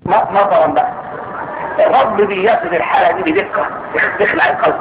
مطرا بقى. الرب بيصل الحالة دي بدقة تخلع القلب.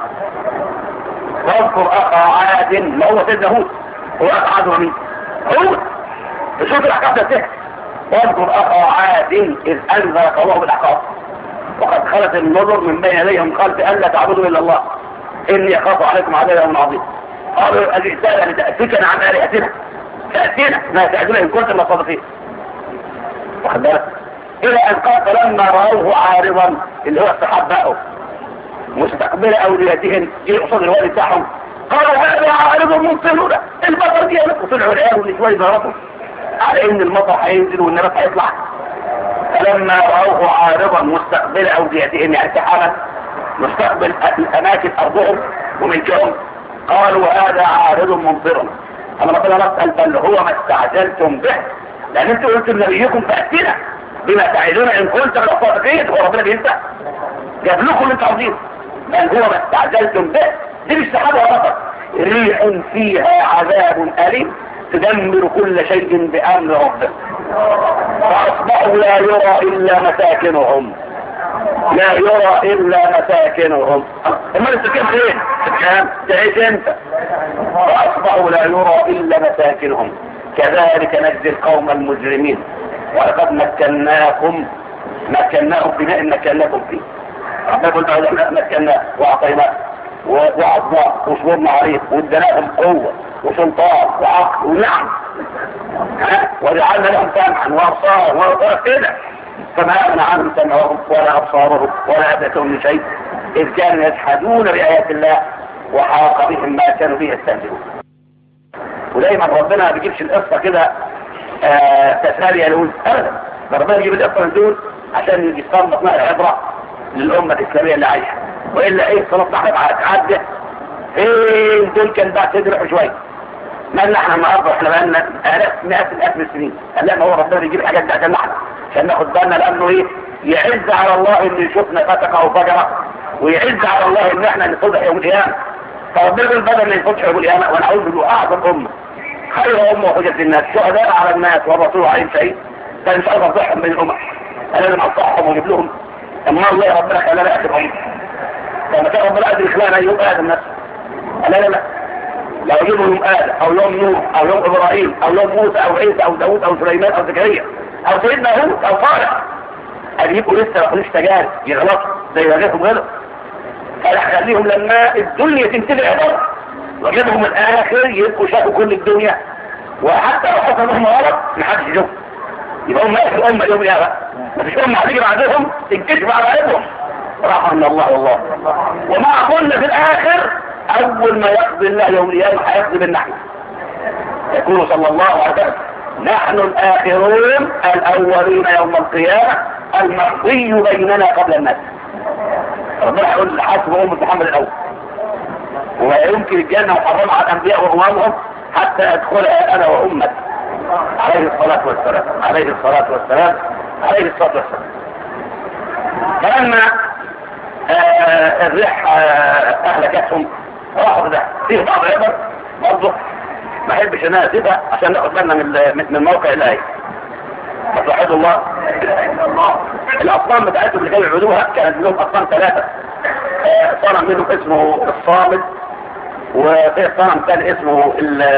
واذكر اخا عاد، ما هو سيدنا هود، هو اخا عاد ومين؟ هود. بشوف الاحكام ده تحت. واذكر اخا عاد اذ انذر قومه بالعقاب وقد خلت النذر من بين يديهم قال الا تعبدوا الا الله اني اخاف عليكم عذاب يوم عظيم. قالوا الرساله لتاتيكنا عن الهتنا، تاتينا ما تعدنا ان كنتم صادقين. واخد بالك؟ الى ان قال فلما راوه عارضا، اللي هو السحاب بقوا مستقبل اولياتهم، جه قصاد الوالد بتاعهم قالوا هذا عارض ممطرنا، المطر دي وطلعوا العيال والنسوان ضربوا على ان المطر هينزل والنبات هيطلع. فلما راوه عارضا مستقبل اوديتهم، يعني سحابا مستقبل اماكن ارضهم وملكهم، قالوا هذا عارض ممطرنا. انا ربنا نسال بل هو ما استعجلتم به، لان انتوا قلتم لنبيكم فاتنا بما تعدون ان كنتم صادقين. هو ربنا بينسى؟ جاب لكم اللي انتوا عاوزينه. بل هو ما استعجلتم به، دي مش سحابه ولا مطر، ريح فيها عذاب اليم تدمر كل شيء بامر ربك فاصبحوا لا يرى الا مساكنهم، لا يرى الا مساكنهم. امال السكان فين؟ السكان تعيش انت. فاصبحوا لا يرى الا مساكنهم كذلك نجزي القوم المجرمين ولقد مكناهم بناء مكناكم فيه. ربنا يقول تعالى مكناه واعطيناه وعظناه وصبرنا عليه واديناهم قوه وسلطان وعقل ونعم، وجعلنا لهم سمعا وابصارا كده فما اغنى عنهم سمعهم ولا ابصارهم ولا ادركهم من شيء اذ كانوا يجحدون بايات الله وحاق بهم ما كانوا به يستهزئون. ودايما ربنا ما بيجيبش القصه كده تسالي لون ابدا، ربنا يجيب القصه من دول عشان يستنبط منها العبره للامه الاسلاميه اللي عايشه. والا ايه خلاص احنا عدى فين دول كان بقى تدرح شويه. مالنا احنا النهارده احنا بقالنا مئات من السنين. قال هو ربنا يجيب الحاجات دي عشان احنا عشان ناخد بالنا، لانه ايه يعز على الله ان يشوفنا فتقه او فجره، ويعز على الله ان احنا نصلح يوم القيامه. فربنا يقول بدل ما يصلح يوم القيامه ونعوذ له اعظم امه خير امه وحجه الناس شهداء على الناس والرسول عليهم شيء كان مش عارف اصلحهم بين الامم. انا لازم اصلحهم واجيب لهم اما الله ربنا خلانا اخر امه. لما كان ربنا قادر يخلقنا يوم ادم نفسه لا لو يجيبوا يوم ادم او يوم نوح او يوم ابراهيم او يوم موسى او عيسى او داوود او سليمان او زكريا او سيدنا هود او صالح هيبقوا لسه ما خدوش تجارب يغلطوا زي ما غيرهم غلط. فخليهم لما الدنيا تنتهي عباره وجدهم الاخر يبقوا شافوا كل الدنيا، وحتى لو حصل لهم غلط محدش يشوف يبقى هم اخر امه يوم القيامه. مفيش امه هتيجي بعدهم تنكشف على عيبهم رحمنا الله والله. وما قلنا في الاخر اول ما يقضي الله يوم القيامه هيقضي بالنحن يقول صلى الله عليه وسلم نحن الاخرون الاولين يوم القيامه المقضي بيننا قبل الناس. ربنا يقول حسب امه محمد الاول ولا يمكن الجنه محرمه على الانبياء وامامهم حتى ادخلها انا وامتي عليه الصلاه والسلام عليه الصلاه والسلام عليه الصلاه والسلام. فلما الريح اهلكتهم راحوا ده فيه بعض عبر برضه ما احبش ان انا اسيبها عشان ناخد بالنا من موقع الايه. فتوحدوا الله. الاصنام بتاعتهم اللي كانوا يعبدوها كانت لهم اصنام ثلاثه. صنم منهم اسمه الصامد، وفيه صنم ثاني اسمه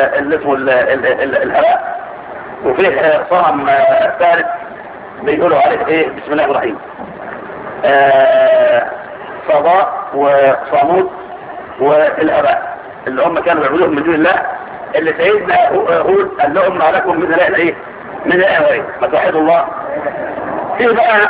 الهواء، وفيه صنم ثالث بيقولوا عليه ايه بسم الله الرحيم صداء وصامود والهواء اللي هم كانوا يعبدوهم من دون الله، اللي سيدنا هود قال لهم ما لكم من اله ايه من اله ايه ما توحدوا الله. في بقى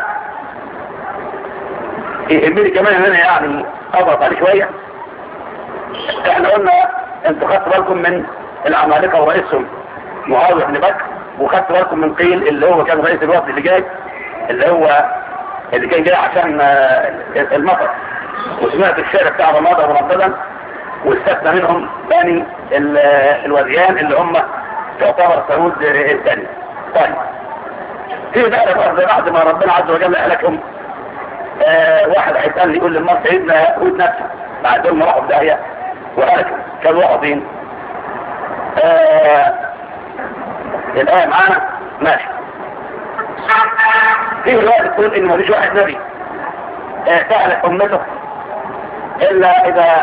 يهمني كمان ان انا يعني اضغط عليه شويه. احنا قلنا انتوا خدتوا بالكم من العمالقه ورئيسهم معاويه بن بكر، وخدتوا بالكم من قيل اللي هو كان رئيس الوفد اللي جاي اللي كان جاي عشان المطر، وسمعت الشارع بتاع رمضان ورمضان واستثنى منهم ثاني الوذيان اللي هم تعتبر ثمود الثاني. طيب في بقى بعد ما ربنا عز وجل اهلكهم واحد هيسألني يقول للمرء سيدنا هود نفسه بعد ما راحوا بداية وهلكوا كانوا واحدين. الآية معانا ماشي. فيه رواية تقول ان مفيش واحد نبي سألت امته الا اذا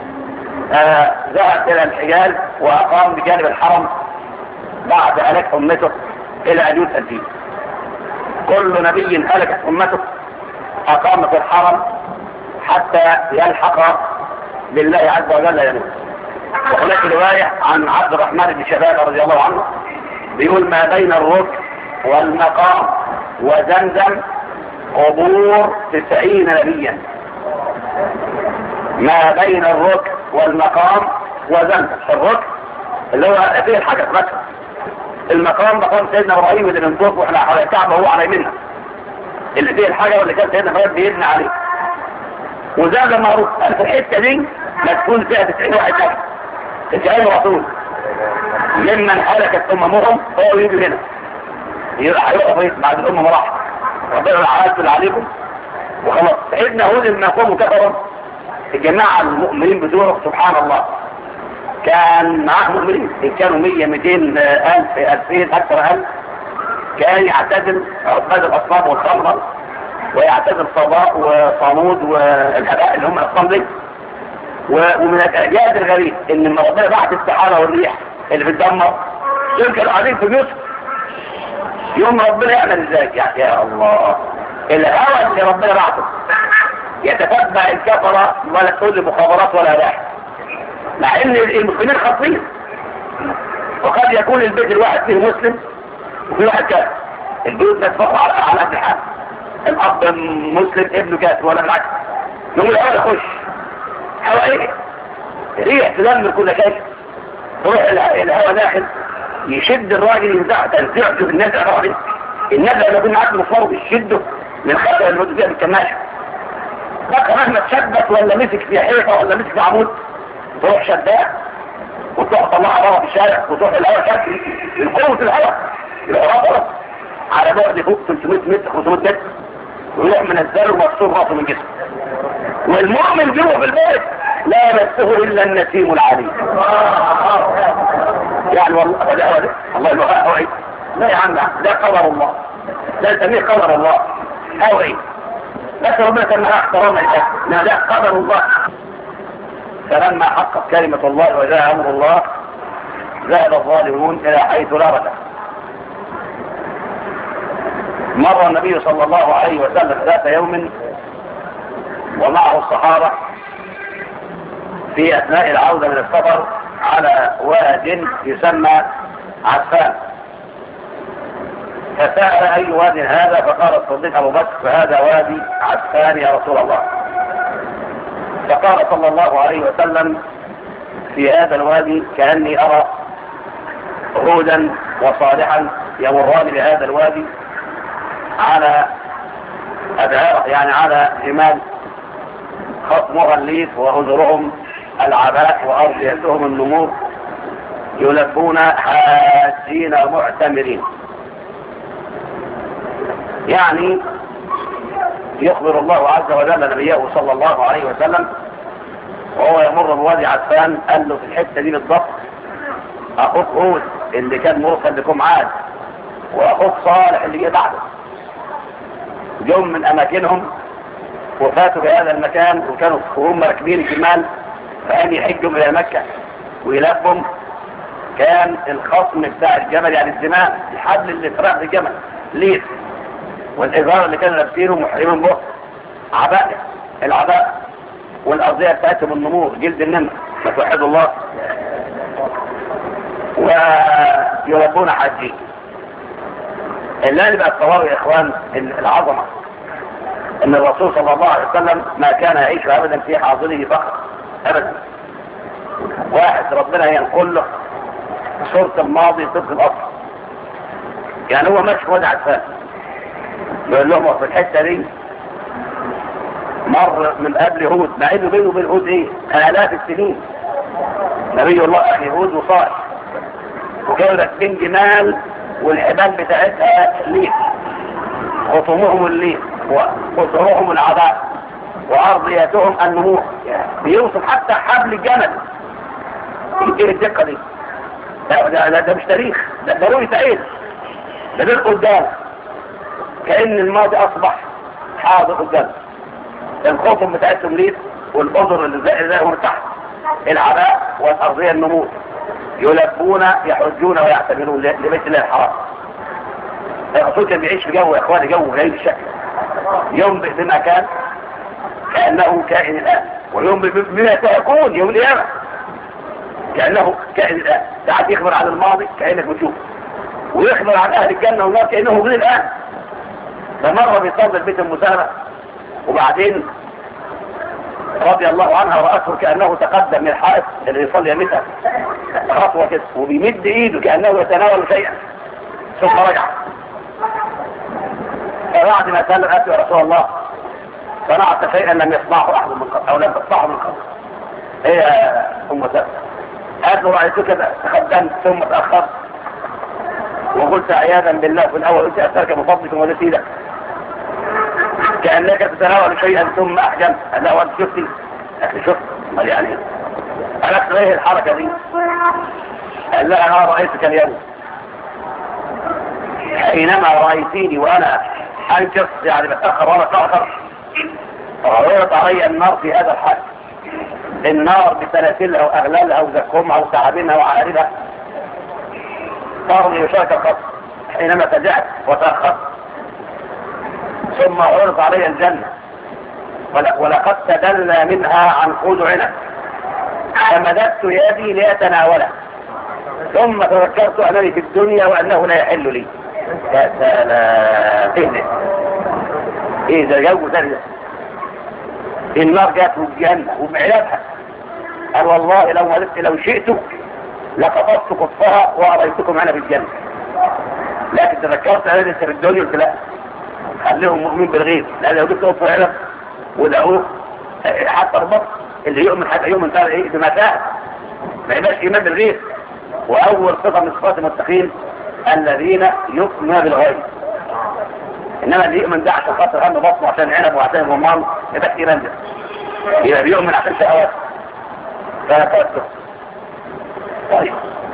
ذهب الى الحجاز واقام بجانب الحرم بعد هلاك امته الى ان يدخل فيه. كل نبي هلكت امته اقام في الحرم حتى يلحق بالله عز وجل يموت. وهناك رواية عن عبد الرحمن بن شباب رضي الله عنه بيقول ما بين الركن والمقام وزمزم قبور 90 نبيا. ما بين الركن والمقام وزمزم، الركن اللي هو فيه الحجر مثلا، المقام مقام سيدنا ابراهيم اللي بنطوف واحنا على الكعبه وهو على يمنا اللي فيه الحجر اللي كان سيدنا ابراهيم بيبني عليه. وزمزم معروف في الحته دي ما تكون فيها 90 واحد نبي 90 رسول ممن هلكت اممهم هو يجي هنا هيقف بعد الامه مراحل ربنا عادل عليكم وخلاص. سيدنا هود لما قاموا كفروا الجماعه المؤمنين بتوعه سبحان الله كان معاه مؤمنين ان كانوا 100 200 الف 2000 اكثر الف. كان يعتزل عباد الاصنام والخمر ويعتزل صباء وصمود والهباء اللي هم الاصنام دي. ومن الاعجاز الغريب ان لما ربنا بعت السحابه والريح اللي بتدمر دول كانوا قاعدين في بيوتهم. يوم ربنا يعمل ازاي؟ يا الله الهوى اللي ربنا بعته يتتبع الكفره ولا تقول لي مخابرات ولا راح، مع ان المسلمين خاطئين وقد يكون البيت الواحد فيه مسلم وفي واحد كافر. البيوت تتفق على قد الحال، الاب مسلم ابنه كافر ولا بالعكس. يقول الهوى يخش هوا ايه؟ ريح تدمر كل شيء. تروح الهوى داخل يشد الراجل ينزعه تنزعه في النزع الراجل. النزع اللي كنا عارفين نصوره يشده من خلف اللي فيها بالكماشه. بقى مهما تشبك ولا مسك في حيطه ولا مسك في عمود تروح شداه وتروح تطلعها بره في الشارع وتروح الهواء شكل من قوه الهواء الهواء على بعد فوق 300 متر 500 متر ويروح منزله ومكسور راسه من جسمه. والمؤمن جوه في البيت لا يمسه الا النسيم العليم. يعني والله ده الله الوفاء هوي. لا يا عم ده قدر الله، ده نسميه قدر الله هوي. بس ربنا كان معاه احترام الاسم. لا ده قدر الله. فلما حقق كلمة الله وجاء امر الله ذهب الظالمون الى حيث لا رجع. مر النبي صلى الله عليه وسلم ذات يوم ومعه الصحابة في اثناء العودة من السفر على واد يسمى عسفان. فسأل اي واد هذا؟ فقال الصديق ابو بكر فهذا وادي عسفان يا رسول الله. فقال صلى الله عليه وسلم في هذا الوادي كأني ارى هودا وصالحا يمران بهذا الوادي على أدهار يعني على جمال خصمها الليف وأذرهم العباء وأرضيتهم النمور يلبون حاجين معتمرين. يعني يخبر الله عز وجل نبيه صلى الله عليه وسلم وهو يمر بوادي عسفان قال له في الحته دي بالضبط اخوك هود اللي كان مرسل لكم عاد واخوك صالح اللي جه بعده جم من اماكنهم وفاتوا في هذا المكان وكانوا هم راكبين الجمال فقام يحجوا الى مكه ويلبهم. كان الخصم بتاع الجمل يعني الزمان الحبل اللي في راس الجمل ليف والازار اللي كانوا لابسينه محرمين به عباء العباء والارضيه بتاعتهم النمور جلد النمر ما توحدوا الله ويربون حاجين. اللي بقى الصواب يا اخوان العظمه ان الرسول صلى الله عليه وسلم ما كان يعيش ابدا في حاضره فقط ابدا. واحد ربنا ينقل له صورة الماضي طبق الاصل. يعني هو ماشي في وادي عسفان يقول لهم في الحته دي مر من قبل هود مع انه بينه وبين هود ايه؟ الاف السنين. نبي الله اخي هود وصالح وكانوا راكبين جمال والحبال بتاعتها ليف خصومهم الليف وقصرهم العباء وارضياتهم النمور. بيوصف حتى حبل الجمل. ايه الدقه دي؟ ده مش تاريخ، ده ضروري تعيش. ده دول قدام كأن الماضي أصبح حاضر قدام. الخطم بتاعتهم ليه والأذر اللي زيهم تحت العباء والأرضية النمور يلبون يحجون ويعتمرون لبيت الله الحرام. الرسول كان بيعيش في جو يا اخواني، جو غريب الشكل، ينبئ بما كان كأنه كائن الآن، وينبئ بما سيكون يوم القيامة كأنه كائن الآن. ساعات يخبر عن الماضي كأنك بتشوف، ويخبر عن أهل الجنة والنار كأنه غير الآن. فمرة بيصلي بيت المسامة وبعدين رضي الله عنها رأته كأنه تقدم من الحائط اللي يصلي يمتها خطوة كده وبيمد ايده كأنه يتناول شيئا ثم رجع. فبعد ما سلم قالت يا رسول الله صنعت شيئا لم يصنعه أحد من قبل أو لم تصنعه من قبل. هي أم سلمة قالت له رأيتك تقدمت ثم تأخرت وقلت عياذا بالله في الأول قلت أسألك بفضلك ومدت ايدك كأنك تتناول شيئا ثم أحجمت. قال له أنت شفتي؟ قالت شفت. قال يعني قالت ايه الحركة دي؟ قال لها أنا رأيتك اليوم حينما رأيتيني وأنا أنجز يعني بتأخر وأنا تأخر عرضت علي النار في هذا الحال، النار بسلاسلها وأغلالها وزكومها وتعابينها وعاربها صاروا يشارك الخط حينما تجعت وتأخرت. ثم عرض علي الجنة ولقد تدلى منها عنقود عنب فمددت يدي لأتناوله ثم تذكرت أنني في الدنيا وأنه لا يحل لي. يا سلام ايه ده جو ثاني ده. النار جات والجنة ومعيادها قال والله لو شئت لقطفت قطفها وأريتكم أنا في الجنة، لكن تذكرت أنا لسه في الدنيا قلت لا خليهم مؤمن بالغيب، لأن لو جبت قطفة عنب ودعوه حتى البطن اللي يؤمن حتى يؤمن ترى ايه بمتاهة ما يبقاش إيمان بالغيب. وأول صفة من صفات المتقين الذين يؤمنون بالغيب، إنما اللي يؤمن ده عشان خاطر هم بطنه عشان عنب وعشان رمان يبقى إيمان ده، يبقى بيؤمن عشان شهوات فيتوسط. طيب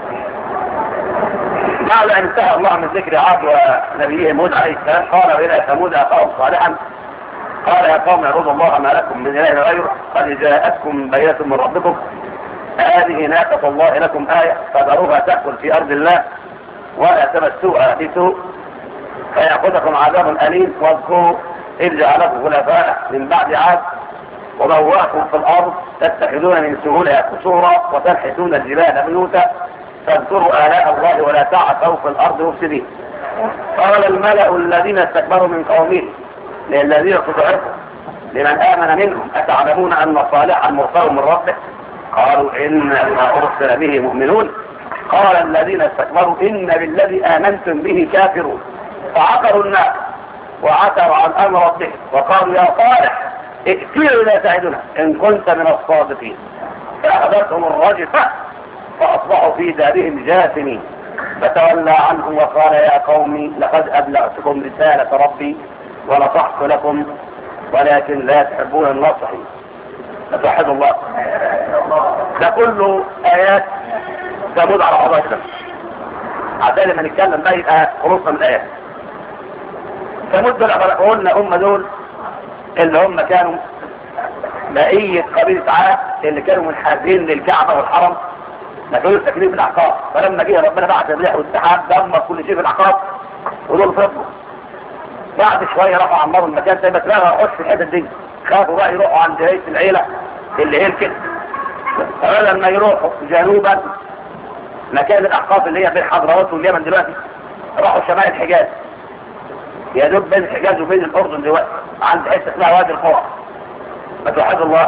بعد أن انتهى الله من ذكر عاد ونبيه هود عليه السلام قال إلى ثمود أخاهم صالحا قال يا قوم اعبدوا الله ما لكم من إله غيره قد جاءتكم بينة من ربكم هذه ناقة الله لكم آية فذروها تأكل في أرض الله ولا تمسوها بسوء فيأخذكم عذاب أليم واذكروا إذ جعلكم خلفاء من بعد عاد وبوأكم في الأرض تتخذون من سهولها قصورا وتنحتون الجبال بيوتا فاذكروا آلاء الله ولا تعثوا في الأرض مفسدين. قال الملأ الذين استكبروا من قومه للذين استضعفوا لمن آمن منهم أتعلمون أن صالحا مرسل من ربه قالوا إن ما أرسل به مؤمنون قال الذين استكبروا إن بالذي آمنتم به كافرون فعقروا الناس وعثروا عن أمر ربهم وقالوا يا صالح ائتنا إلى تعدنا إن كنت من الصادقين فأخذتهم الرجفة فأصبحوا في دارهم جاثمين فتولى عنهم وقال يا قوم لقد أبلغتكم رسالة ربي ونصحت لكم ولكن لا تحبون الناصحين. فتوحد الله. ده كله آيات ثمود على بعضها كده عشان لما نتكلم بقى يبقى خلصنا من الآيات. ثمود دول قلنا دول اللي هم كانوا بقية قبيلة عاد اللي كانوا منحازين للكعبة والحرم ما كانوا ساكنين في الأعقاب. فلما جه ربنا بعث الريح والسحاب دمر كل شيء في الأعقاب ودول فضلوا. بعد شوية راحوا عمروا المكان تاني بس لا يروحوش في الحتة دي، خافوا بقى يروحوا عند رئيس العيلة اللي هي كده. فبدل ما يروحوا جنوبا مكان الأحقاف اللي هي بين حضرات واليمن دلوقتي راحوا شمال الحجاز يا دوب بين الحجاز وبين الأردن دلوقتي عند حتة اسمها وادي القرى. فتوحد الله.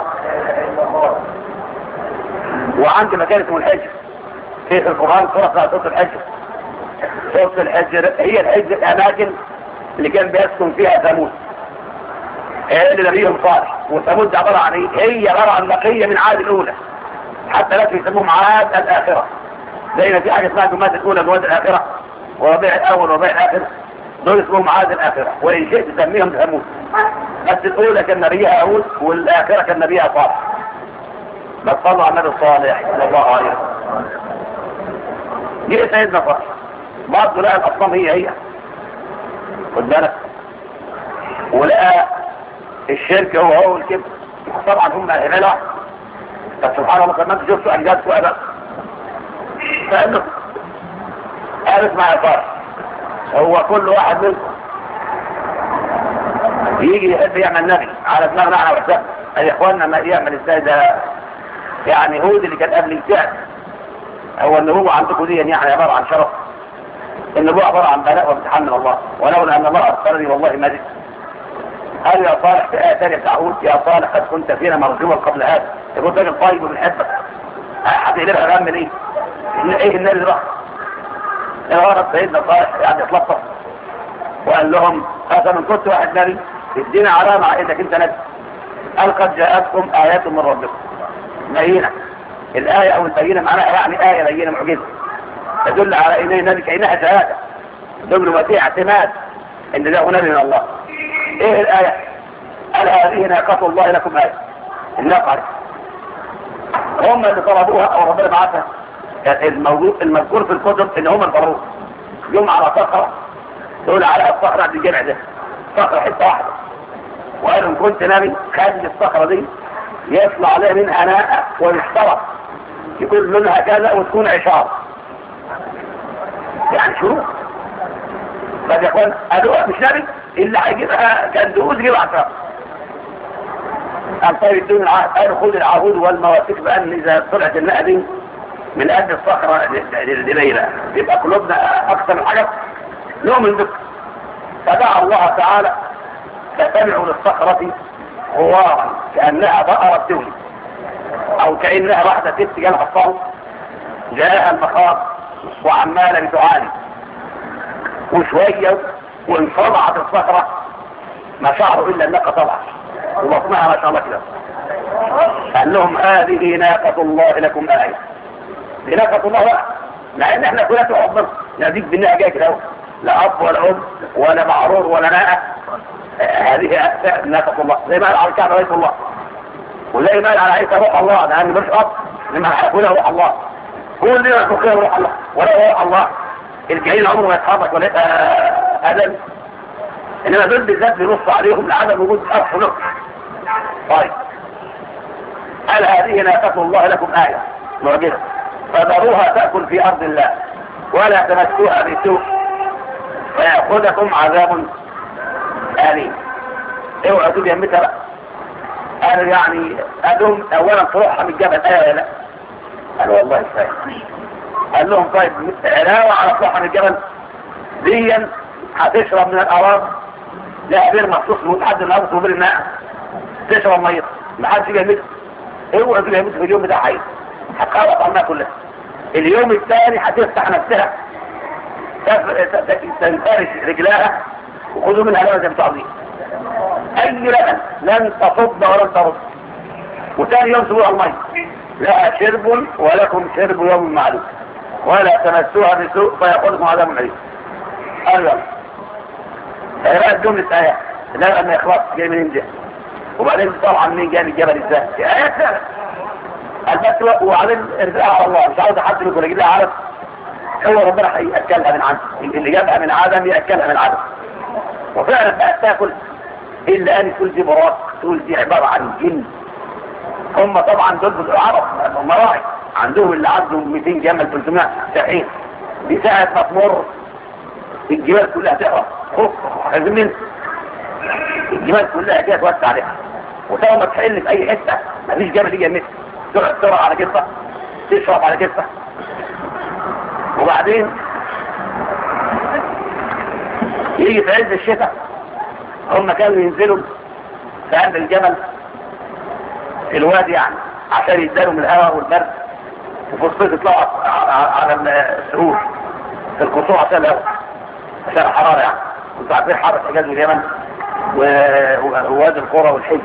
وعند مكان اسمه الحجر في القرآن سورة اسمها سورة الحجر. سورة الحجر هي الحجر الأماكن اللي كان بيسكن فيها ثمود اللي نبيهم صالح. وثمود دي عبارة عن ايه؟ هي عبارة عن بقية من عاد الأولى حتى لا يسموهم عاد الآخرة زي ما في حاجة اسمها جماد الأولى جماد الآخرة وربيع الأول وربيع الآخر دول اسمهم عاد الآخرة وإن شئت تسميهم ثمود بس الأولى كان نبيها هود والآخرة كان نبيها صالح. بس صلوا على النبي الصالح صلى الله عليه وسلم. جه سيدنا صالح برضه لقى الأصنام هي خد بالك ولقى الشرك هو الكبر. طبعا هم هنا واحد، فسبحان الله كمان شفتوا أنجاز سؤال بقى. فقال له قال اسمع يا صالح، هو كل واحد منكم يجي يحب يعمل نبي على دماغنا على وحساب يا اخوانا، ما يعمل ازاي ده؟ يعني هود اللي كان قبل الجهل، هو النبوة عندكم دي يعني عبارة عن شرف؟ النبوة عبارة عن بلاء وامتحان من الله، ولولا ان الله اختارني والله ما جئت. قال يا صالح في آية ثانية بتاع هود، يا صالح قد كنت فينا مرجوا قبل هذا، يقول راجل طيب وبنحبك، هتقلبها غم ليه؟ ايه النبي ده؟ غرض سيدنا صالح يعني اتلطف وقال لهم من كنت واحد نبي ادينا علامة على انك انت نبي. قال قد جاءتكم آيات من ربكم بينة. الآية او البينة معناها يعني آية بينة معجزة تدل على انه نبي، كأنها شهادة دبلوماسية اعتماد ان ده نبي من الله. ايه الآية؟ قال هذه ناقة الله لكم آية. الناقة هم اللي طلبوها او ربنا بعثها. المذكور في الكتب ان هم الفروض يوم على صخرة تقول على الصخرة عند الجمع ده صخرة حتة واحدة، وقالوا ان كنت نبي خلي الصخرة دي يطلع عليها منها ناقة ويحترق يكون لونها كذا وتكون عشار، يعني شروط. بس يا اخوان قالوا مش نبي اللي هيجيبها كان دقوز جيب عشار. قال طيب ادوني العهد، قالوا خذ العهود والمواثيق بان اذا طلعت الناقة دي من قد الصخرة لليلة يبقى قلوبنا اكثر من حاجة نؤمن بك. فدعا الله تعالى فسمعوا للصخرة غوارا كأنها بقرة تولي او كأنها واحدة ست جالها الصوت جاءها المخاض وعمالة بتعاني وشوية وانصدعت الصخرة ما شعروا الا الناقة طلعت وبطنها ما شاء الله كده. قال لهم هذه ناقة الله لكم آية. دي ناقة الله بقى، مع ان احنا كلنا تحضر ناديك بالنها جاي كده لا اب ولا ام ولا معرور ولا ناقة. هذه ناقة الله زي ما قال على الكعبة رئيس الله، وزي ما قال على عيسى روح الله، لان مش اب لما هيقولها روح الله. كل دي ناقة روح الله ولا روح الله. الكائن عمره ما يتحرك ولا يبقى ادم، انما دول بالذات بنص عليهم لعدم وجود اصل نقص. طيب قال هذه ناقة الله لكم آية معجزة فذروها تأكل في أرض الله ولا تمسوها بسوء فيأخذكم عذاب أليم. اوعوا تبقى يمتها بقى. قالوا يعني قالوا اولا تروحها من الجبل آية لا؟ قالوا والله ازاي؟ قال لهم طيب علاوة على تروحها من الجبل ديا هتشرب من الأراضي لها بير مخصوص لحد الأرض وبير الماء تشرب مية محدش يبقى يمتها. اوعوا تبقى يمتها في اليوم بتاع حيث هتخلص عنها كلها. اليوم الثاني هتفتح نفسها تنفرش رجلها وخذوا منها لبن زي بتاع دي اي لبن لن تصب ولن ترد. وثاني يوم سبوع المي لها شرب ولكم شرب يوم معلوم ولا تمسوها بسوء فيأخذكم عذاب أليم. قالوا يلا بقى جملة آية لا أن إخلاص جاي من إنجاز وبعدين طبعا منين جاي من الجبل ازاي؟ آيات فعلا البس وبعدين ارجع على الله. مش عاوز حد يقول لك لا عارف هو ربنا هيأكلها من عدم، اللي جابها من عدم يأكلها من عدم. وفعلا بقى تاكل الا ان تقول دي براك تقول دي عبارة عن جن. هم طبعا دول العرب مراعي عندهم اللي عندهم 200 جمل 300 ساحين دي ساعة ما تمر الجبال كلها تقرأ خوف حزمين الجبال كلها كده توسع عليها وطبعا ما تحل في اي حتة مفيش جبل يجي مثل تقعد ترى على كتفة تشرب على كتفة. وبعدين يجي في عز الشتاء هم كانوا ينزلوا في قلب الجبل في الوادي يعني عشان يداروا من الهواء والبرد وفي الصيف يطلعوا على السهول في القصور عشان الهواء عشان الحرارة يعني. كنتوا عارفين حرارة حجاز واليمن ووادي القرى والحجر.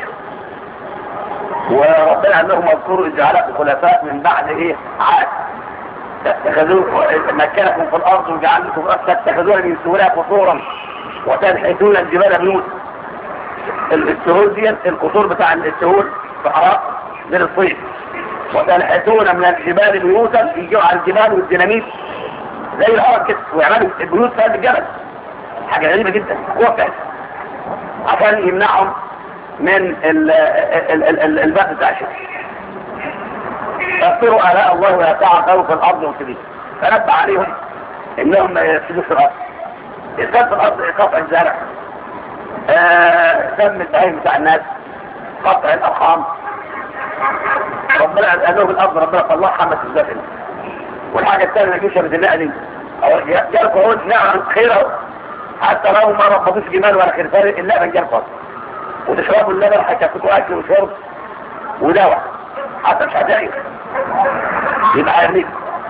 وربنا قال لهم اذكروا إذ جعلكم خلفاء من بعد ايه عاد اتخذوه مكنكم في الارض وجعل لكم تتخذون من سهولها قصورا وتنحتون الجبال بيوت. السهول دي القصور بتاع السهول صحراء من الصيف وتنحتون من الجبال بيوتا يجوا على الجبال والديناميت زي الارض كده ويعملوا البيوت في الجبل. حاجه غريبه جدا هو بتاعت عشان يمنعهم من البث بتاع الشرك. يغفروا آلاء الله ويتعثروا في الأرض مفسدين، فنبه عليهم إنهم ما يفسدوش في الأرض. إسكان في الأرض قطع الزرع، سم البهايم بتاع الناس، قطع الأرحام. ربنا قال لهم الأرض ربنا طلعها ما تزدفن. والحاجة الثانية اللي يشبه النقل دي جالكوا هون نعم خيره، حتى لو ما ربطوش جمال ولا خرفان اللبن جالكوا، وتشربوا اللبن حتى تاكلوا أكل وشرب ودواء حتى مش هتعيش يبقى يرميك.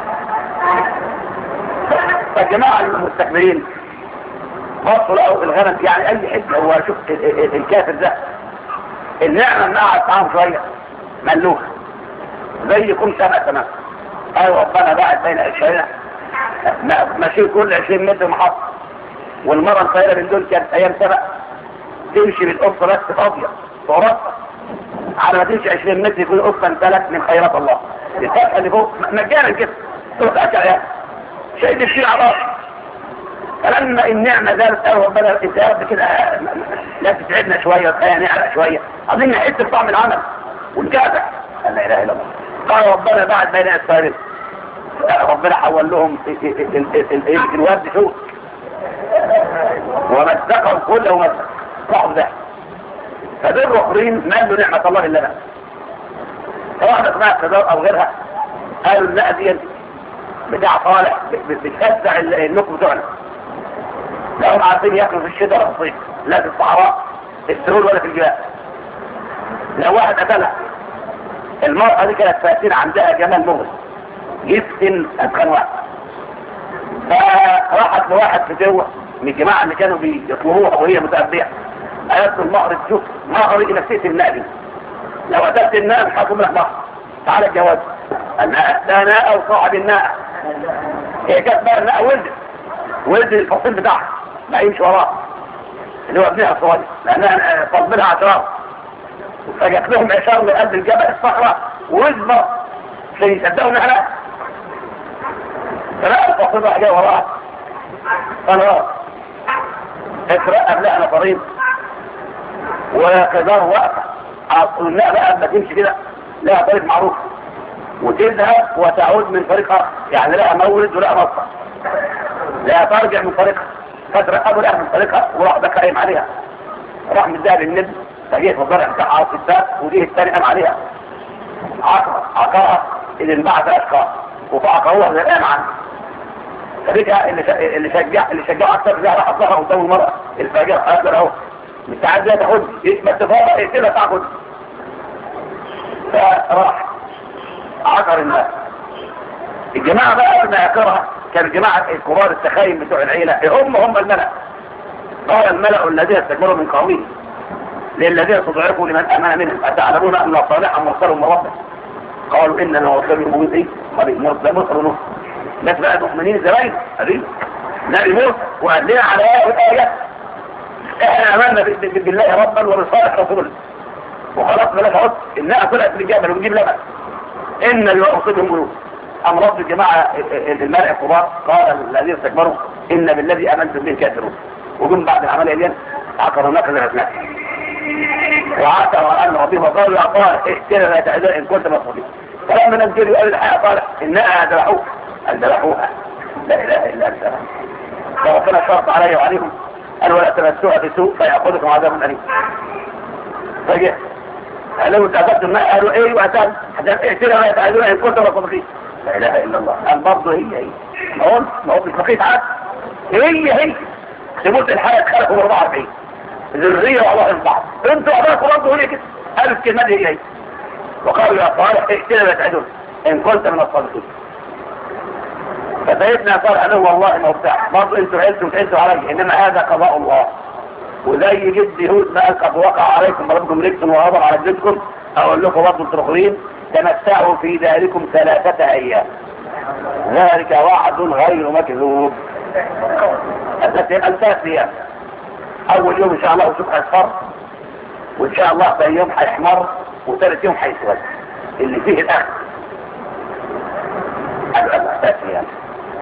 فالجماعة المستكبرين بصوا لقوا الغنم، يعني أي حد هو شوف الكافر ده النعمة ان قعد معاهم شوية ملوخ زي كل سنة تمام. ايوه ربنا بعد بين عشرين ماشي كل 20 متر محط، والمرة الطيارة من دول كانت ايام سبق تمشي بالقصة بس فاضية صورتها على ما تمشي 20 متر يكون قصة امتلك من خيرات الله. الفتحة اللي فوق مجانا كده تروح تأكل يعني شيء تشيل على الارض. فلما النعمة زالت قالوا ربنا انت يا رب كده لا تتعبنا شوية وتخلينا نعرق شوية، عايزين نحس بطعم العمل ونكافح. قال لا اله الا الله. قال ربنا بعد بين السائرين ربنا حول لهم الورد شوك ومسكهم كله ومسك راحوا ده. فدول اخرين مالوا نعمة الله الا بقى. واحدة اسمها التدار او غيرها قالوا لا دي بتاع صالح بتهزع النكب بتوعنا، لا هم عارفين ياكلوا في الشتاء ولا في الصيف، لا في الصحراء السهول ولا في الجبال. لو واحد قتلها المرأة دي كانت فاتنة عندها جمال مغري يفتن أدخل واحد، فراحت لواحد فتوة من الجماعة اللي كانوا بيطلبوها وهي متأبية قالت له المهر تشوف مهري إنك تقتل النائب، لو قتلت النائب مش هكون لك مهر، تعالى الجواز. ده ناء أو صاحب الناء، هي كانت بقى الناء ولد الفصيل بتاعها ما يمشي وراه اللي هو ابنها الصغير لأنها فضلها عشرات، فجأت لهم عشار من قلب الجبل الصخرة وزبر عشان يصدقوا نحن. فلا الفصيل راح جاي وراها قال افرق قبلها نفرين وقدار واقفة قلنا بقى ما تمشي كده لها طريق معروف وتذهب وتعود من طريق اخر، يعني لها مورد ولها مصر، لا ترجع من طريقها. فترقبوا لها من طريقها وراح ده قايم عليها، راح مديها بالنبي فجيت في الضرع بتاعها في الساق وديه الثاني قام عليها عقرها اللي انبعث اشقاء وفعقروها زي الان عنه. فبقى اللي شجعوا اكثر فيها راح اصلها قدام المرأة الفاجرة قالت له اهو مستعد تاخد ما تفرق اقتلها تاخد. فراح عقر الناس. الجماعة بقى قبل ما يعقرها كان الجماعة الكبار السخايم بتوع العيلة هم الملأ. قال الملأ الذين استكبروا من قومه للذين استضعفوا لمن آمن منهم أتعلمون أن صالحا مرسل من ربه قالوا إننا مرسلون من إيه؟ مرسل نصر. الناس بقى المؤمنين زمان قريب نبي موسى وقال لنا على آية احنا آمنا بالله ربا وبصالح رسوله وخلاص بلاش عد إنها طلعت من الجبل ونجيب لبن إن لأصيبهم قلوب. أم رب الجماعة الملأ الكبار قال الذين استكبروا إن بالذي آمنتم به كافرون. وجم بعد العملية دي عقروا نقل الرسمات وعثروا أن ربهم وقالوا يا طالح اهتنا لا تعذر إن كنت مصرين. فلما نزلوا قال الحياة طالح إنها ذبحوها ذبحوها لا إله إلا أنت. فربنا شرط علي وعليهم قال ولا تمسوها بسوء فيأخذكم عذاب أليم. فجأة قالوا تعذبت الماء قالوا ايه وقتل اهتنا لا تعذر إن كنت مصرين. لا إله إلا الله. قال برضه هي ما هو مش بقيت عاد هي تموت الحياة خلقوا 44 ذرية والله البعض انتوا عباكم برضه هي كده قالوا الكلمة دي هي وقالوا يا صالح ائتنا لا تعذر إن كنت من الصادقين. فسيدنا صالح له والله ما ارتاح برضه انتوا عزتوا وتعزوا علي انما هذا قضاء الله. وزي جد يهود ما قد وقع عليكم ربكم رجس وغضب على جدكم اقول لكم برضه الترخرين تمتعوا في ذلكم 3 أيام ذلك وعد غير مكذوب. هتبقى 3 أيام اول يوم ان شاء الله وشوف هيصفر وان شاء الله ثاني يوم هيحمر وثالث يوم هيسود اللي فيه الاخر. هذا 3 أيام.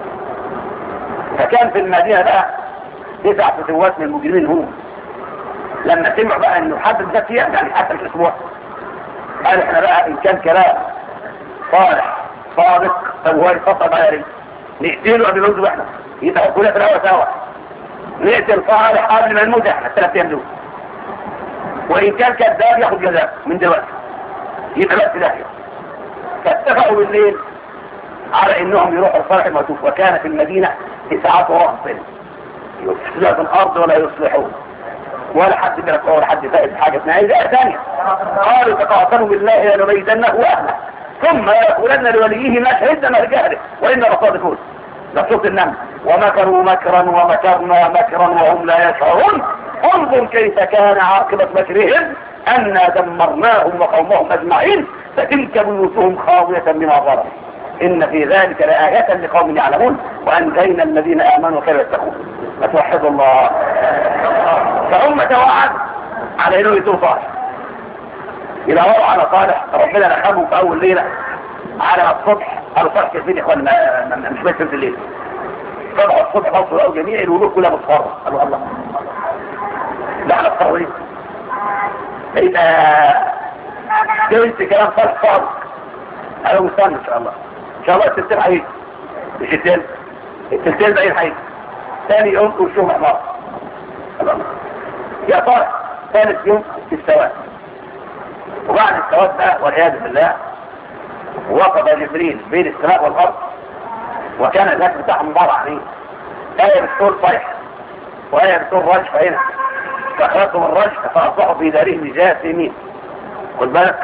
فكان في المدينة بقى 9 فتوات من المجرمين هم لما سمعوا بقى انه حد ذاتي يعني حتى مش اسبوع، قال احنا بقى ان كان كلام صالح صادق طب هو يتصل بقى ليه؟ نقتله قبل ما ننزل احنا، يبقى كلنا في الهوا سوا، نقتل صالح قبل ما نموت احنا الثلاث ايام دول، وان كان كذاب ياخد جزاء من دلوقتي، يبقى بس داهيه. فاتفقوا بالليل على انهم يروحوا لصالح الموتوف، وكان في المدينه 9 رهط يفسدون في الارض ولا يصلحون، ولا حد بيركعوا ولا حد فائد حاجه اسمها ايه ثانيه. قالوا تقاسموا بالله لنبيتنه واهله ثم يقولن لوليه ما شهدنا بجهله وانا لصادقون. ده صوت النمل. ومكروا مكرا ومكرنا مكرا وهم لا يشعرون انظر كيف كان عاقبه مكرهم انا دمرناهم وقومهم اجمعين فتلك بيوتهم خاويه بما ظلموا ان في ذلك لآية لقوم يعلمون وانجينا الذين امنوا وكانوا يتقون. فتوحدوا الله. فهم توعد على انه يتوب صالح. اذا وروا على صالح ربنا رحمهم في اول ليله على الصبح. قالوا صالح كيفين يا اخوان مش بس في الليل. طلعوا الصبح بصوا لقوا جميع الوجوه كلها مصفره. قالوا الله لا على الصراويل اذا جوزت كلام صالح صادق. قالوا مستنى ان شاء الله ان شاء الله التلتين حقيقي مش التلتين بعيد حقيقي. ثاني يوم وشوهم احمر. الله يا صالح ثالث يوم في السواد. وبعد السواد بقى والعياذ بالله وقف جبريل بين السماء والارض وكان الناس بتاعهم مبارع عليه. آية بتقول صيح وآية بتقول رجفة هنا فأخذتهم الرجفة فأصبحوا في دارهم جاثمين. خد بالك.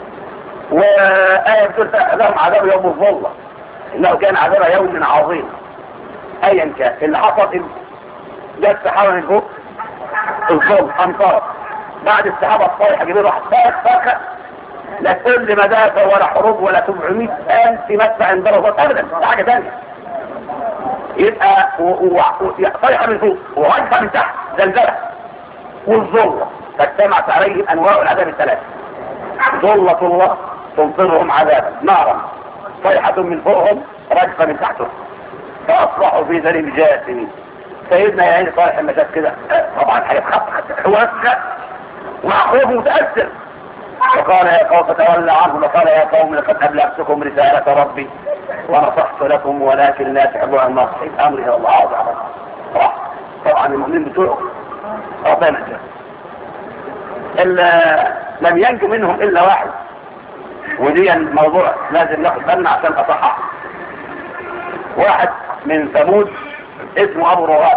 وآية بتقول فأخذهم عذاب يوم الظلة إنه كان عذاب يوم عظيم. أيا كان اللي حصل جاء السحابة من فوق الظل أمطار. بعد السحابة الصيحة جبريل راح فاكة لا كل مدافع ولا حروب ولا 700,000 مدفع ضربات ابدا. ده حاجه ثانيه. يبقى صيحه من فوق ورجفه من تحت زلزله والظله فاجتمعت عليهم انواع العذاب الثلاثه. ظله الله تمطرهم عذابا نارا صيحه من فوقهم رجفه من تحتهم فاصبحوا في ذلك جاثمين. سيدنا يا عيني صالح لما شاف كده طبعا هيتخطى حواسه وعقوبه متاثر وقال يا قوم فتولى عنهم وقال يا قوم لقد أبلغتكم رسالة ربي ونصحت لكم ولكن لا تحبون النصح أمري إلى الله عز وجل. طبعا المؤمنين بتوعه ربنا لم ينجو منهم إلا واحد ودي الموضوع لازم ناخد بالنا عشان أصحح. واحد من ثمود اسمه أبو رواد.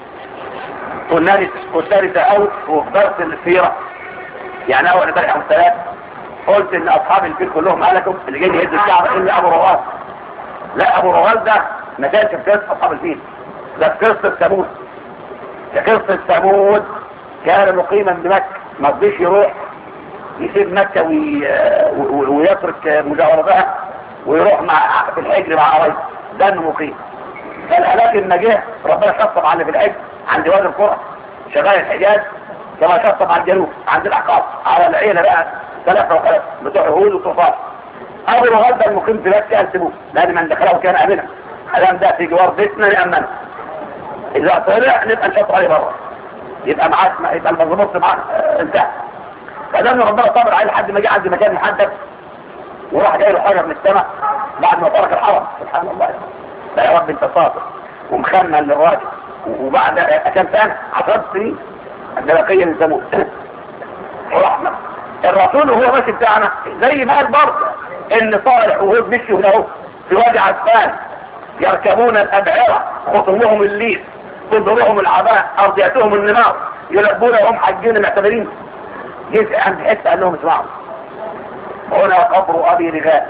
والثالث أوت وفي درس السيرة يعني اول امبارح او الثلاث قلت ان اصحاب الفيل كلهم هلكوا اللي جاي يهد الكعبه الا ابو رواد. لا ابو رواد ده ما كانش في قصه اصحاب الفيل ده في قصه ثمود. في قصه ثمود كان مقيما بمكه ما رضيش يروح يسيب مكه ويترك مجاورتها ويروح مع في الحجر مع قرايبه. ده انه مقيم. فالهلاك لما جه ربنا شطب على في الحجر عند وادي القرى شغال الحجاز كما شطب على الجنوب عند الاحقاف على العيله بقى 3 وخلاص بتوع هود وطوفان. ابو الغلبه المقيم في مكه يسيبوه لان من دخله كان امنا. الكلام ده في جوار بيتنا نامنه. اذا طلع نبقى نشطب عليه بره يبقى معاك يبقى المظبوط معاك انتهى. فلما ربنا صبر عليه لحد ما جه عند مكان محدد وراح جاي له حجر من السماء بعد ما ترك الحرم. سبحان الله. لا يا رب انت صابر ومخمن للراجل وبعد كم سنه 10 سنين الدلقية من ثمود ورحمة. الرسول وهو ماشي بتاعنا زي ما قال برضه ان صالح وهود مشوا هنا اهو في وادي عسفان يركبون الابعرة خطومهم الليل صدرهم العباء ارضيتهم النمار يلبون وهم حاجين معتبرين. جيت عند حته قال لهم اسمعوا هنا قبر ابي رغال.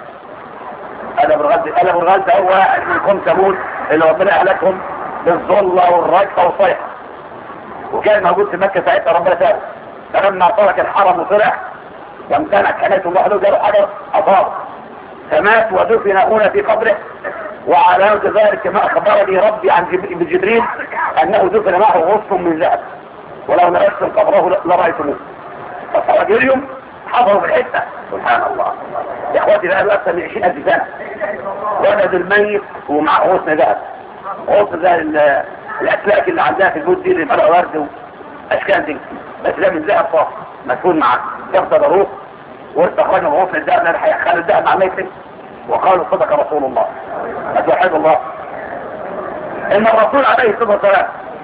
ابو رغال ده هو واحد من قوم ثمود اللي ربنا اهلكهم بالظله والرجفه والصيحه وكان موجود في مكة ساعتها ربنا تابه. فلما ترك الحرم وطلع وامتنع كانته لوحده جاله حجر أصابه فمات ودفن هنا في قبره. وعلامة ذلك ما أخبرني ربي عن جبريل أنه دفن معه غصن من ذهب ولو نرسم قبره لرأيتموه. فصار اليوم حضروا في الحتة. سبحان الله يا اخواتي بقى له أكثر من 20,000 سنة ولد الميت ومعه غصن ذهب. غصن ده الأسلاك اللي عندها في البيوت دي اللي فرق ورد وأشكال دي بس ده من ذهب صافي مسؤول معاه يفضل روح واستخرجوا غصن الذهب ده خلوا الذهب مع ميت وقالوا صدق رسول الله اتوحد الله. ان الرسول عليه الصلاه والسلام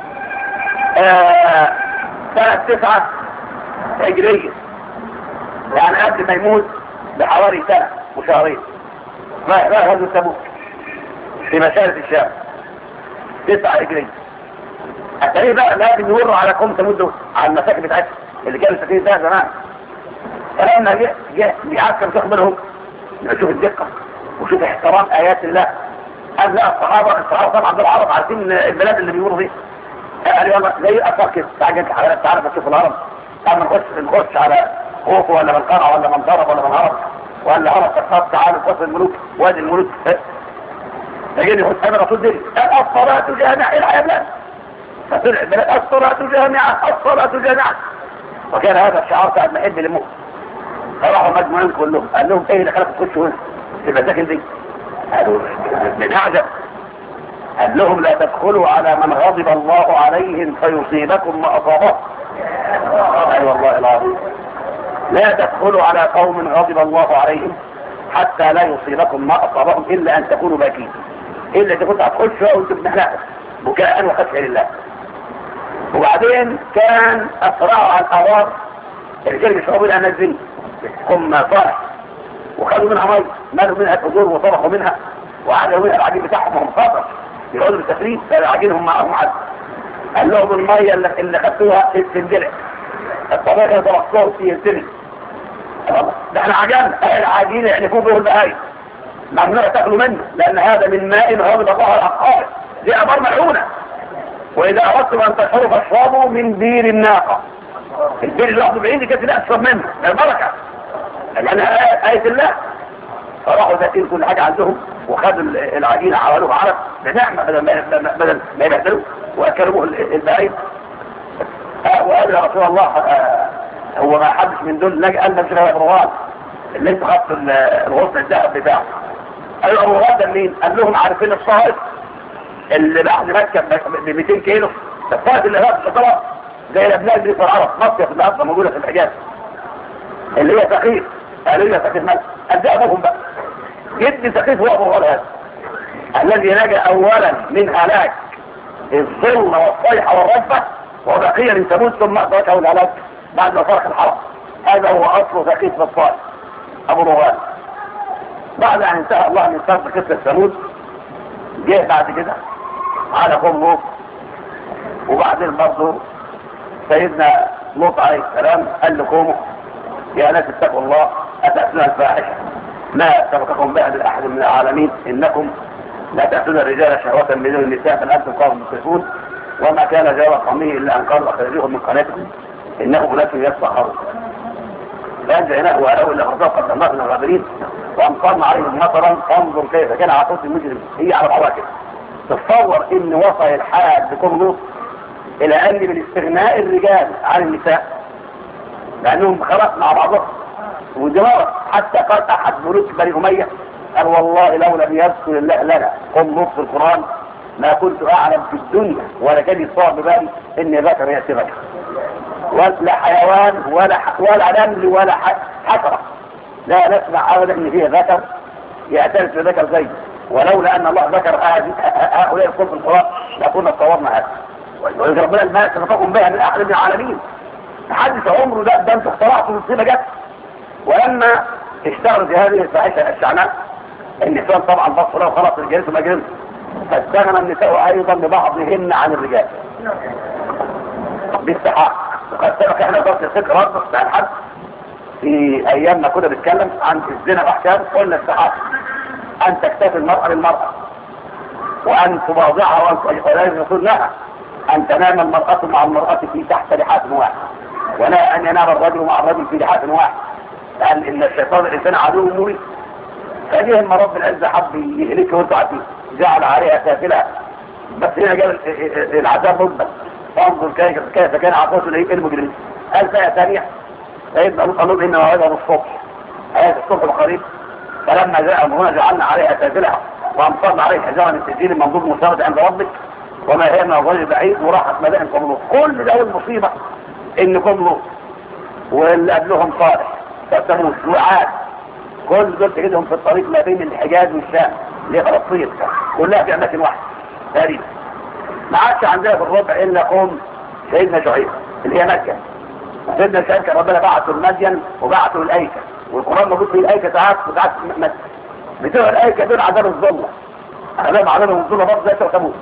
سنه 9 هجريه يعني قبل ما يموت بحوالي سنه وشهرين راح غزوه تبوك في مشارف الشام 9 هجريه. التاريخ بقى لازم يمروا على قوم ثمود دول على المساكن بتاعتهم اللي كانوا ساكنين فيها زمان. فلما جه بيعسكر تخبرهم شوف الدقه وشوف احترام ايات الله. قال لا الصحابه طبعا دول العرب عارفين البلاد اللي بيمروا فيها. قال يلا زي اثر كده تعالى انت حضرتك تعرف تشوف الهرم اما نخش على خوف ولا منقرع ولا منضرب ولا منهرب ولا هرب تخاف تعالى نخش الملوك وادي الملوك تجيني يخش انا رسول دين الصلاه جامعه الى بلاد فطلع البلاد الصلاه جامعه الصلاه جامعه. وكان هذا الشعار ساعه ما يحب للموت فراحوا مجموعين كلهم قال لهم ايه اللي خلاكم تخشوا هنا في المساكن دي؟ قالوا من اعجب. قال لهم لا تدخلوا على من غضب الله عليهم فيصيبكم ما اصابهم. اي والله العظيم لا تدخلوا على قوم غضب الله عليهم حتى لا يصيبكم ما اصابهم الا ان تكونوا باكين الا اذا كنت هتخشوا وانتم بنحلقوا بكاء وخشيه لله. وبعدين كان اسرعوا على الاوار الرجال بيشربوا لها نازلين هم صالح وخدوا منها ميه مالوا منها الحضور وطبخوا منها وعادوا منها العجين بتاعهم وهم خطر يقعدوا بالتفريد فالعجينهم معهم عدل. قال لهم الميه اللي خدتوها تندلع الطبيعي اللي طبختوها ينتلي ده احنا عجلنا العجين يحلفوا به البهايم ممنوع تاكلوا منه لان هذا من ماء غضب الله العقار دي ابار ملعونه. واذا اردتم ان تشربوا فاشربوا من بير الناقه. البير اللي واخده بعيد كانت لا اشرب منه البركه لان ايه الله. فراحوا ذاتين كل حاجه عندهم وخدوا العجينه عملوها علف بنعمه بدل ما يبهدلوا واكلوه البهايم. وقال يا رسول الله هو ما حدش من دول قال نفسنا يا ابو غاد اللي انتوا خدتوا الغصن الذهب بتاعه. قالوا ابو غاد ده مين؟ قال لهم عارفين الصائد اللي بعد مكه ب 200 كيلو الصائد اللي هناك الشطرات زي الابناء اللي في العرب مصيف النهارده موجوده في الحجاز اللي هي ثقيف. قالوا لي ثقيف مالك؟ قال ده ابوهم بقى جد ثقيف هو ابو غاد هذا الذي نجا اولا من هلاك الظلم والصيحه والرفه وبقيه من ثمود ثم ادركه الهلاك بعد ما فرق الحرم. هذا هو اصل ثقيف الصائد ابو رغال. بعد ان انتهى الله من فرق قصه ثمود جه بعد كده على قوم لوط وبعدين برضه سيدنا لوط عليه السلام قال لقومه يا ناس اتقوا الله اتأتون الفاحشه ما سبقكم بها من احد من العالمين انكم لا تأتون الرجال شهوة من دون النساء بل انتم قوم مسرفون وما كان جواب قومه الا ان قالوا اخرجوهم من قريتكم انه اناس يسخرون. فانجيناه واهله الا فرزقه قدمناه من الغابرين وامطرنا عليهم مطرا فانظر كيف كان عاقبة المجرم. هي على بعضها كده. تتصور ان وصل الحال بقوم لوط الى ان بالاستغناء الرجال عن النساء لانهم خلق مع بعضهم ودمارة حتى قال احد ملوك بني اميه قال والله لو لم يذكر الله لنا قوم لوط في القران ما كنت اعلم في الدنيا ولا كان يصاب ببالي ان ذكر ياتي ذكر ولا حيوان ولا نمل ولا حشره لا نسمع ابدا ان فيه ذكر يعترف بذكر زيه. ولولا ان الله ذكر هؤلاء القوم في القران لكنا صورنا هذا ويقول ربنا الماء سبقكم بها من احد من العالمين. محدش عمره ده انتوا اخترعتوا مصيبه جت. ولما اشتغلوا في هذه الفاحشه الشعناء النساء طبعا بصوا له خلاص رجالته مجرم فاستغنى النساء ايضا ببعضهن عن الرجال باستحقاق. وقد سبق احنا درس الفكر رد بتاع الحد في ايامنا كنا بنتكلم عن الزنا واحكام قلنا استحقاق ان تكتفي المرأة للمرأة وان تباضعها ولا يقول لها ان تنام المرأة مع المرأة في تحت لحاف واحد ولا ان ينام الرجل مع الرجل في لحاف واحد قال ان الشيطان الانسان عدو مريد. فجه اما رب العزة حب يهلك وانتوا عارفين جعل عليها سافلها بس هنا جاب العذاب ربا فانظر كيف كان عقوبته المجرمين. قال فيها ثانية سيدنا لوط قال لهم ان موعدها الصبح آيات الصبح القريب فلما جاء امرنا جعلنا عليها سافلها وامطرنا عليه حجارة من سجيل منضود مساوي عند ربك وما هي من الرجل بعيد وراحت مدائن قبله. كل ده اول مصيبة انكم لوط واللي قبلهم صالح وثمود وعاد، كل دول تجدهم في الطريق ما بين الحجاز والشام اللي هي فلسطين كلها في اماكن واحده تقريبا. ما عادش عندنا في الربع الا قوم سيدنا شعيب اللي هي مكه. سيدنا شعيب كان ربنا بعثه المدين وبعثه الايكه، والقران موجود في الايكه ساعات مكه. بتوع الايكه دول عذاب الظلمه، عذابهم الظلمه برضه زي ثمود.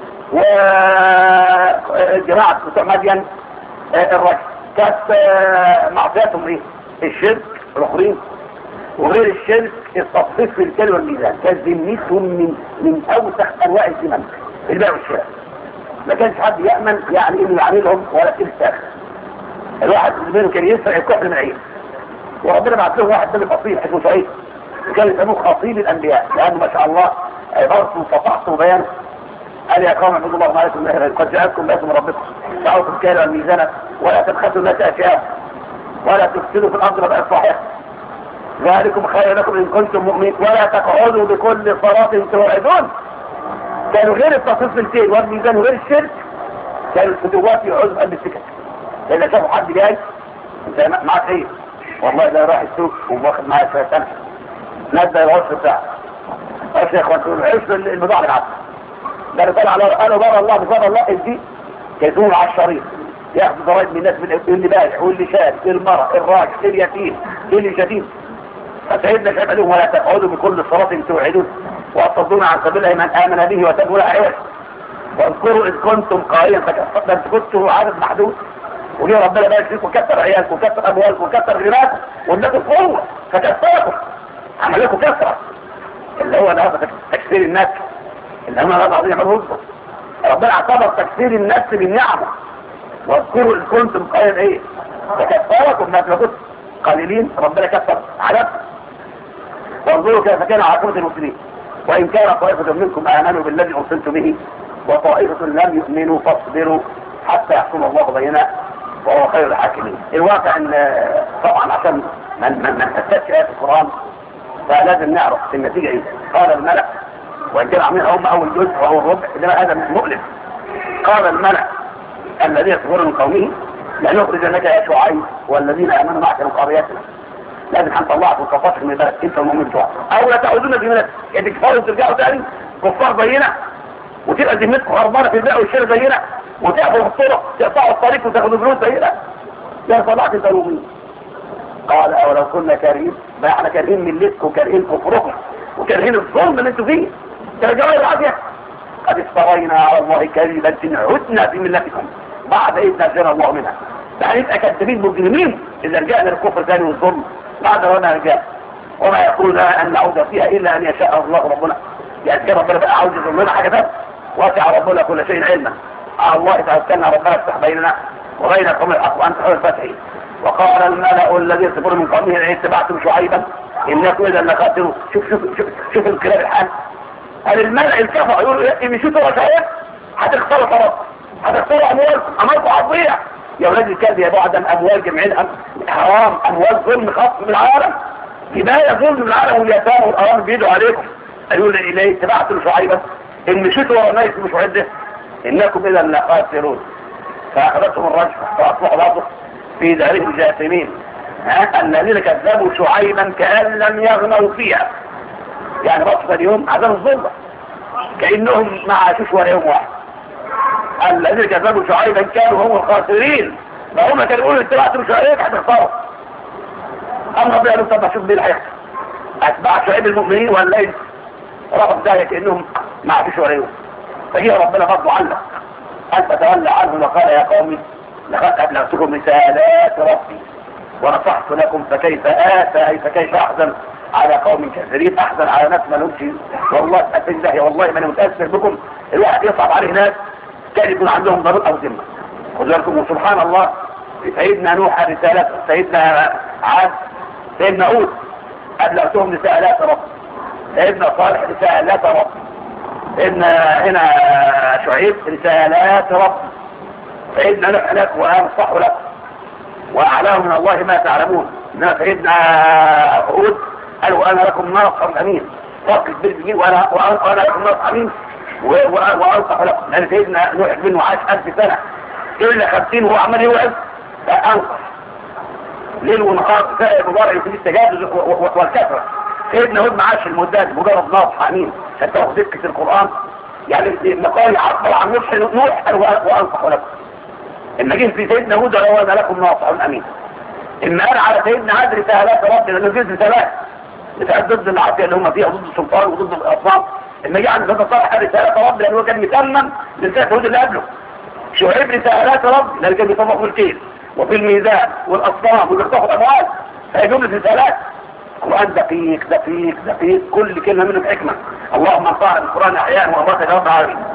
وجماعه بتوع مدين الرجل كانت معصيتهم ايه؟ الشرك الاخرين، وغير الشرك التصفيف في الكيل والميزان. كانت ذمتهم من اوسخ انواع الذمم، البيع والشراء. ما كانش حد يامن يعني انه يعاملهم ولا تلك. الواحد منهم كان يسرق الكحل من عين، وربنا بعت لهم واحد من اصيل اسمه شعيب، كان يسموه خطيب الانبياء لانه ما شاء الله عبارته وفصاحته وبيانه. قال يا قوم اعبدوا الله ما لكم من اله قد جاءتكم بآية من ربكم تعرفوا الكيل والميزان ولا تبخسوا الناس اشياء ولا تفسدوا في الارض بإصلاحها ذلكم خير لكم ان كنتم مؤمنين ولا تقعدوا بكل صراط توعدون. كانوا غير التصفيف في الكيل والميزان وغير الشرك كانوا الفتوات يقعدوا في قلب السكك، لان شافوا حد جاي انت معاك ايه؟ والله ده راح السوق وواخد معايا شويه سنه نادى العشر بتاعه. عشر يا اخوان تقولوا عشر البضاعه العبد ده اللي طلع قالوا بره الله بره الله دي كيسون على الشريط ياخذوا ضرائب من الناس اللي بايع واللي شاري المرأة الراجل اليتيم اللي شديد. فسيدنا شعب عليهم ولا تقعدوا بكل صراط توعدون وتصدون عن سبيل الله من امن به وتبغوا عوج واذكروا اذ كنتم قليلا فكثرتم انتم كنتوا عدد محدود وليه ربنا بارك فيكم وكثر عيالكم وكثر اموالكم وكثر غناكم واداكم قوه فكثركم عمل لكم كثره اللي هو النهارده تكسير الناس اللي هم العظيم يعملوا ربنا اعتبر تكسير النفس بالنعمه. واذكروا اذ كنتم قليلا ايه فكثركم ما كنتم قليلين ربنا كثر عددكم. وانظروا كيف كان عاقبه المسلمين وان كان طائفه منكم امنوا بالذي ارسلت به وطائفه لم يؤمنوا فاصبروا حتى يحكم الله بيننا وهو خير الحاكمين. الواقع ان طبعا عشان ما نفتش ايه في القران فلازم نعرف النتيجه ايه. قال الملأ وان كان عاملين هم اول جزء وهو الربع انما هذا مؤلم. قال الملأ الذين يكفرون من قومه لنخرجنك يا شعيب والذين امنوا معك من قريتنا. لازم هنطلعك وكفرت من البلد انت والمؤمن بتوعك او لا تعودون في بلد يعني تكفروا وترجعوا تاني كفار زينا وتبقى ذمتكم هربانه في البيع والشراء زينا وتقفوا الطرق تقطعوا الطريق وتاخدوا فلوس زينا. يا طلعت تلومين. قال اولو كنا كارهين ما احنا كارهين ملتكم وكارهين كفركم وكارهين الظلم اللي انتوا فيه ترجعوا العافيه. قد افترينا على الله كذبا ان عدنا في ملتكم بعد اذ نجانا الله منها. يعني نبقى كذابين مجرمين اذا رجعنا للكفر ثاني والظلم بعد ما رجعنا وما يقول ان نعود فيها الا ان يشاء الله ربنا. يعني كده ربنا بقى عاوز يظلمنا حاجه ثانيه واسع ربنا كل شيء علما. الله توكلنا ربنا افتح بيننا وبين قوم الحق وانت خير الفاتحين. وقال الملأ الذي يصفون من قومه ان اتبعتم شعيبا انكم اذا لخاسرون. شوف الكلام الحال. قال الملأ الكفر يقولوا مشوا ورا شعيب هتخسروا طرف هتخسروا اموالكم هتضيع. يا ولاد الكلب يا بعد اموال جمعينها حرام اموال ظلم خاص من العالم كفايه ظلم من العالم واليتامى والارامل بيدوا عليكم. قالوا لي اليه اتبعتم شعيبا ان مشيتوا ورا ناس مش عده انكم اذا لخاسرون. فاخذتهم الرجفه فاصبحوا برضه في دارهم جاثمين. الذين كذبوا شعيبا كأن لم يغنوا فيها. يعني بصف اليوم عذاب الظلمة كأنهم ما عاشوش ولا يوم واحد. الذين كذبوا شعيبا كانوا هم الخاسرين. ما هم كانوا يقولوا اتبعتوا شعيب هتختاروا. أما ربنا قالوا طب شوف مين هيحصل أتباع شعيب المؤمنين ولا ايه؟ رغم ذلك كأنهم ما عاشوش ولا يوم. فجيه ربنا برضه علق أن تتولى عنه وقال يا قومي لقد أبلغتكم رسالات ربي ونصحت لكم فكيف آسى أي فكيف أحزن على قوم كافرين أحزن على ناس ما لهمش والله تأثير ده والله ما أنا متأثر بكم. الواحد يصعب عليه ناس كان يكون عندهم ضرورة أو ذمة. خذوا لكم وسبحان الله سيدنا نوح رسالات سيدنا عاد سيدنا هود أبلغتهم رسالات رب سيدنا صالح رسالات رب سيدنا هنا شعيب رسالات رب سيدنا نوح لك وأنصح لك وأعلاه من الله ما تعلمون. إنما سيدنا هود قالوا أنا لكم ناصح أمين فاقد بالجميل وأنا لكم ناصح أمين وأنصح لكم. لأن سيدنا نوح منه عاش 1000 سنة إلا 50 وهو عمال يوعظ انصح ليل ونهار سائر مضارع في التجاوز والكثره. سيدنا هود معاش المدات مجرد ناصح امين عشان تاخد دكه القران. يعني المقال عبر عن نوح وانصح لكم. اما جه في سيدنا هود رواد لكم ناصح امين. اما قال على سيدنا عاد رسالات ربنا نزلت رسالات ضد العافيه اللي هم فيها، ضد السلطان وضد الاصنام. اما جه عند سيدنا صالح رسالات ربنا لان هو كان متمم لرساله هود اللي قبله. شعيب رسالات ربنا لان كان بيطبق في الكيل وفي الميزان والاصنام وبيرتاحوا الاموال. هي جمله رسالات. القرآن دقيق دقيق دقيق، كل كلمة منه بحكمة. اللهم انفعنا بالقرآن احيانا وامواتا يا رب العالمين.